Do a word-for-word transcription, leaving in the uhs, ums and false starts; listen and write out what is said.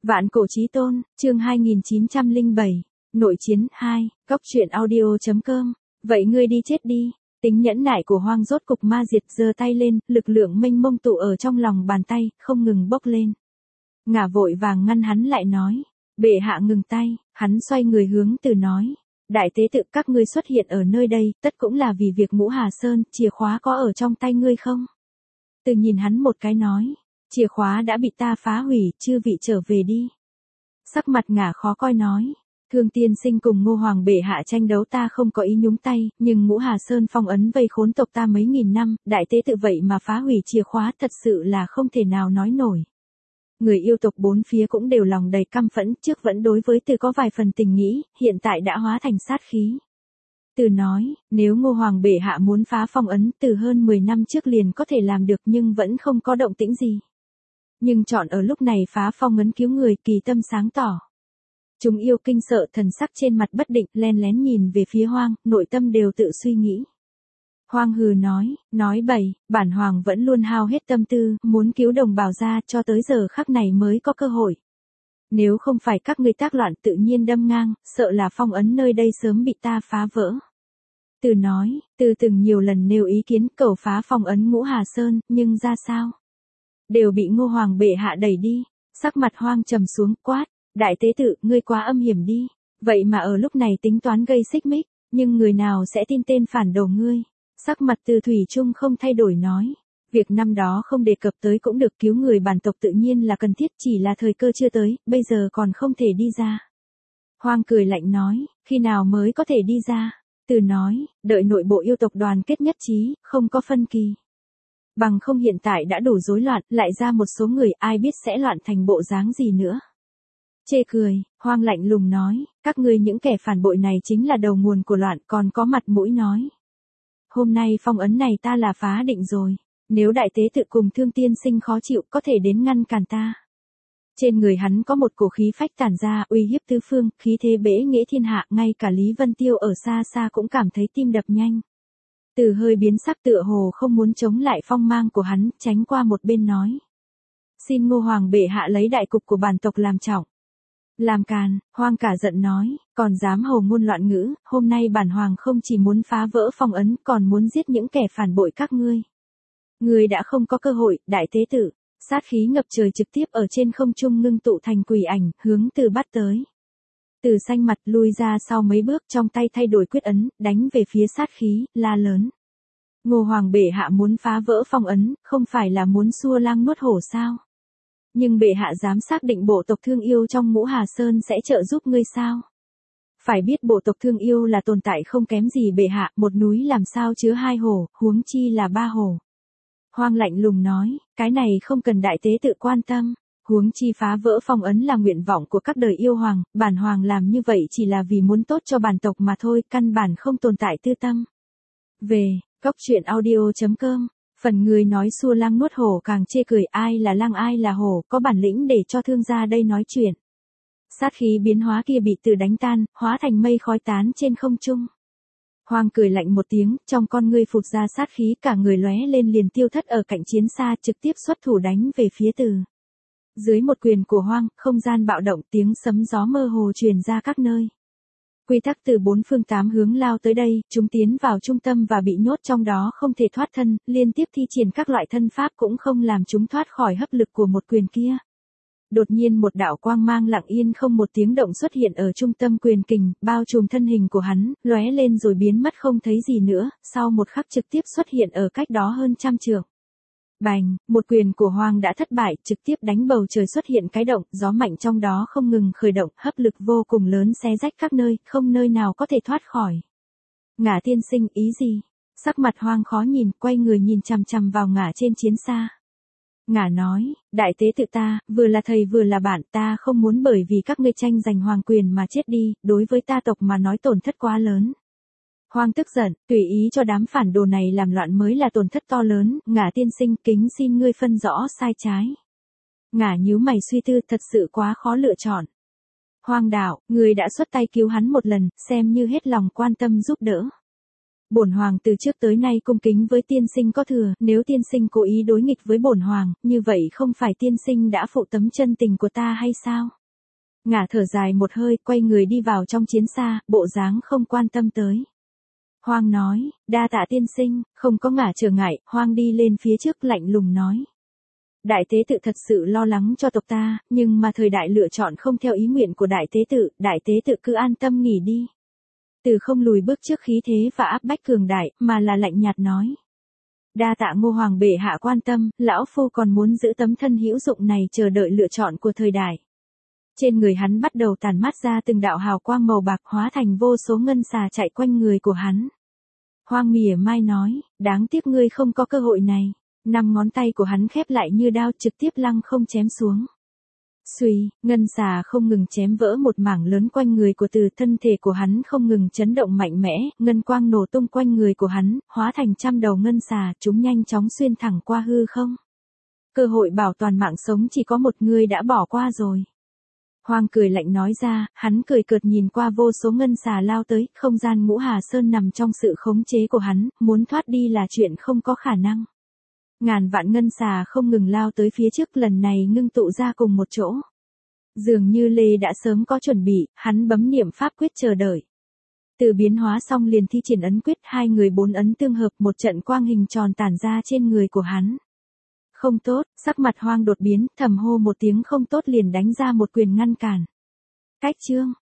Vạn cổ chí tôn, chương hai nghìn chín trăm lẻ bảy, nội chiến hai, góc truyện audio.com. Vậy ngươi đi chết đi. Tính nhẫn nại của Hoang rốt cục ma diệt, giơ tay lên, lực lượng mênh mông tụ ở trong lòng bàn tay, không ngừng bốc lên. Ngả vội vàng ngăn hắn lại nói, bệ hạ ngừng tay. Hắn xoay người hướng Từ nói, đại tế tự, các ngươi xuất hiện ở nơi đây, tất cũng là vì việc Ngũ Hà Sơn, chìa khóa có ở trong tay ngươi không? Từ nhìn hắn một cái nói, chìa khóa đã bị ta phá hủy, chư vị trở về đi. Sắc mặt Ngả khó coi nói, Thương tiên sinh cùng Ngô Hoàng bệ hạ tranh đấu ta không có ý nhúng tay, nhưng Ngũ Hà Sơn phong ấn vây khốn tộc ta mấy nghìn năm, đại tế tự vậy mà phá hủy chìa khóa, thật sự là không thể nào nói nổi. Người yêu tộc bốn phía cũng đều lòng đầy căm phẫn, trước vẫn đối với Từ có vài phần tình nghĩ, hiện tại đã hóa thành sát khí. Từ nói, nếu Ngô Hoàng bệ hạ muốn phá phong ấn, từ hơn mười năm trước liền có thể làm được nhưng vẫn không có động tĩnh gì. Nhưng chọn ở lúc này phá phong ấn cứu người, kỳ tâm sáng tỏ. Chúng yêu kinh sợ, thần sắc trên mặt bất định, len lén nhìn về phía Hoang, nội tâm đều tự suy nghĩ. Hoang hừ nói, nói bậy, bản Hoàng vẫn luôn hao hết tâm tư, muốn cứu đồng bào ra, cho tới giờ khắc này mới có cơ hội. Nếu không phải các ngươi tác loạn tự nhiên đâm ngang, sợ là phong ấn nơi đây sớm bị ta phá vỡ. Từ nói, Từ từng nhiều lần nêu ý kiến cầu phá phong ấn Ngũ Hà Sơn, nhưng ra sao? Đều bị Ngô Hoàng bệ hạ đẩy đi. Sắc mặt Hoang trầm xuống, quát, đại tế tự, ngươi quá âm hiểm đi. Vậy mà ở lúc này tính toán gây xích mích, nhưng người nào sẽ tin tên phản đồ ngươi? Sắc mặt Từ thủy chung không thay đổi nói, việc năm đó không đề cập tới cũng được, cứu người bản tộc tự nhiên là cần thiết, chỉ là thời cơ chưa tới, bây giờ còn không thể đi ra. Hoang cười lạnh nói, khi nào mới có thể đi ra? Từ nói, đợi nội bộ yêu tộc đoàn kết nhất trí, không có phân kỳ. Bằng không hiện tại đã đủ rối loạn, lại ra một số người, ai biết sẽ loạn thành bộ dáng gì nữa. Chê cười, Hoang lạnh lùng nói, các ngươi những kẻ phản bội này chính là đầu nguồn của loạn, còn có mặt mũi nói. Hôm nay phong ấn này ta là phá định rồi, nếu đại tế tự cùng Thương tiên sinh khó chịu, có thể đến ngăn cản ta. Trên người hắn có một cổ khí phách tản ra, uy hiếp tứ phương, khí thế bẽ nghĩa thiên hạ, ngay cả Lý Vân Tiêu ở xa xa cũng cảm thấy tim đập nhanh. Từ hơi biến sắc, tựa hồ không muốn chống lại phong mang của hắn, tránh qua một bên nói. Xin Ngô Hoàng bệ hạ lấy đại cục của bản tộc làm trọng. Làm càn, Hoang cả giận nói, còn dám hồ ngôn loạn ngữ, hôm nay bản Hoàng không chỉ muốn phá vỡ phong ấn, còn muốn giết những kẻ phản bội các ngươi. Ngươi đã không có cơ hội, đại tế tự. Sát khí ngập trời trực tiếp ở trên không trung ngưng tụ thành quỷ ảnh, hướng Từ bắt tới. Từ xanh mặt lui ra sau mấy bước, trong tay thay đổi quyết ấn, đánh về phía sát khí, la lớn. Ngô Hoàng bệ hạ muốn phá vỡ phong ấn, không phải là muốn xua lang nuốt hổ sao? Nhưng bệ hạ dám xác định bộ tộc Thương Yêu trong Ngũ Hà Sơn sẽ trợ giúp ngươi sao? Phải biết bộ tộc Thương Yêu là tồn tại không kém gì bệ hạ, một núi làm sao chứa hai hổ, huống chi là ba hổ. Hoang lạnh lùng nói, cái này không cần đại tế tự quan tâm. Huống chi phá vỡ phong ấn là nguyện vọng của các đời yêu hoàng, bản Hoàng làm như vậy chỉ là vì muốn tốt cho bản tộc mà thôi, căn bản không tồn tại tư tâm. Về, góc truyện audio.com. Phần người nói xua lang nuốt hổ càng chê cười, ai là lang ai là hổ, có bản lĩnh để cho Thương gia đây nói chuyện. Sát khí biến hóa kia bị Từ đánh tan, hóa thành mây khói tán trên không trung. Hoang cười lạnh một tiếng, trong con ngươi phụt ra sát khí, cả người lóe lên liền tiêu thất ở cạnh chiến xa, trực tiếp xuất thủ đánh về phía Từ. Dưới một quyền của Hoang, không gian bạo động, tiếng sấm gió mơ hồ truyền ra các nơi. Quy tắc từ bốn phương tám hướng lao tới đây, chúng tiến vào trung tâm và bị nhốt trong đó không thể thoát thân, liên tiếp thi triển các loại thân pháp cũng không làm chúng thoát khỏi hấp lực của một quyền kia. Đột nhiên một đạo quang mang lặng yên không một tiếng động xuất hiện ở trung tâm quyền kình, bao trùm thân hình của hắn, lóe lên rồi biến mất không thấy gì nữa, sau một khắc trực tiếp xuất hiện ở cách đó hơn trăm trượng. Bành, một quyền của Hoang đã thất bại, trực tiếp đánh bầu trời xuất hiện cái động, gió mạnh trong đó không ngừng khởi động, hấp lực vô cùng lớn xé rách các nơi, không nơi nào có thể thoát khỏi. Ngả tiên sinh, ý gì? Sắc mặt Hoang khó nhìn, quay người nhìn chằm chằm vào Ngả trên chiến xa. Ngả nói, đại tế tự ta, vừa là thầy vừa là bạn, ta không muốn bởi vì các ngươi tranh giành hoàng quyền mà chết đi, đối với ta tộc mà nói tổn thất quá lớn. Hoang tức giận, tùy ý cho đám phản đồ này làm loạn mới là tổn thất to lớn, Ngả tiên sinh, kính xin ngươi phân rõ sai trái. Ngả nhíu mày suy tư, thật sự quá khó lựa chọn. Hoang đạo, ngươi đã xuất tay cứu hắn một lần, xem như hết lòng quan tâm giúp đỡ. Bổn hoàng từ trước tới nay cung kính với tiên sinh có thừa, nếu tiên sinh cố ý đối nghịch với bổn hoàng, như vậy không phải tiên sinh đã phụ tấm chân tình của ta hay sao? Ngả thở dài một hơi, quay người đi vào trong chiến xa, bộ dáng không quan tâm tới. Hoang nói, đa tạ tiên sinh, không có ngả trở ngại, Hoang đi lên phía trước lạnh lùng nói. Đại tế tự thật sự lo lắng cho tộc ta, nhưng mà thời đại lựa chọn không theo ý nguyện của đại tế tự, đại tế tự cứ an tâm nghỉ đi. Từ không lùi bước trước khí thế và áp bách cường đại, mà là lạnh nhạt nói. Đa tạ Ngô Hoàng bệ hạ quan tâm, lão phu còn muốn giữ tấm thân hữu dụng này chờ đợi lựa chọn của thời đại. Trên người hắn bắt đầu tàn mát ra từng đạo hào quang màu bạc hóa thành vô số ngân xà chạy quanh người của hắn. Hoang mỉa mai nói, đáng tiếc ngươi không có cơ hội này. Năm ngón tay của hắn khép lại như đao trực tiếp lăng không chém xuống. Xuy, ngân xà không ngừng chém vỡ một mảng lớn quanh người của Từ, thân thể của hắn không ngừng chấn động mạnh mẽ, ngân quang nổ tung quanh người của hắn, hóa thành trăm đầu ngân xà, chúng nhanh chóng xuyên thẳng qua hư không. Cơ hội bảo toàn mạng sống chỉ có một người đã bỏ qua rồi. Hoang cười lạnh nói ra, hắn cười cợt nhìn qua vô số ngân xà lao tới, không gian Ngũ Hà Sơn nằm trong sự khống chế của hắn, muốn thoát đi là chuyện không có khả năng. Ngàn vạn ngân xà không ngừng lao tới phía trước, lần này ngưng tụ ra cùng một chỗ. Dường như Lê đã sớm có chuẩn bị, hắn bấm niệm pháp quyết chờ đợi. Từ biến hóa xong liền thi triển ấn quyết, hai người bốn ấn tương hợp, một trận quang hình tròn tản ra trên người của hắn. Không tốt, sắc mặt Hoang đột biến, thầm hô một tiếng không tốt liền đánh ra một quyền ngăn cản. Cách chương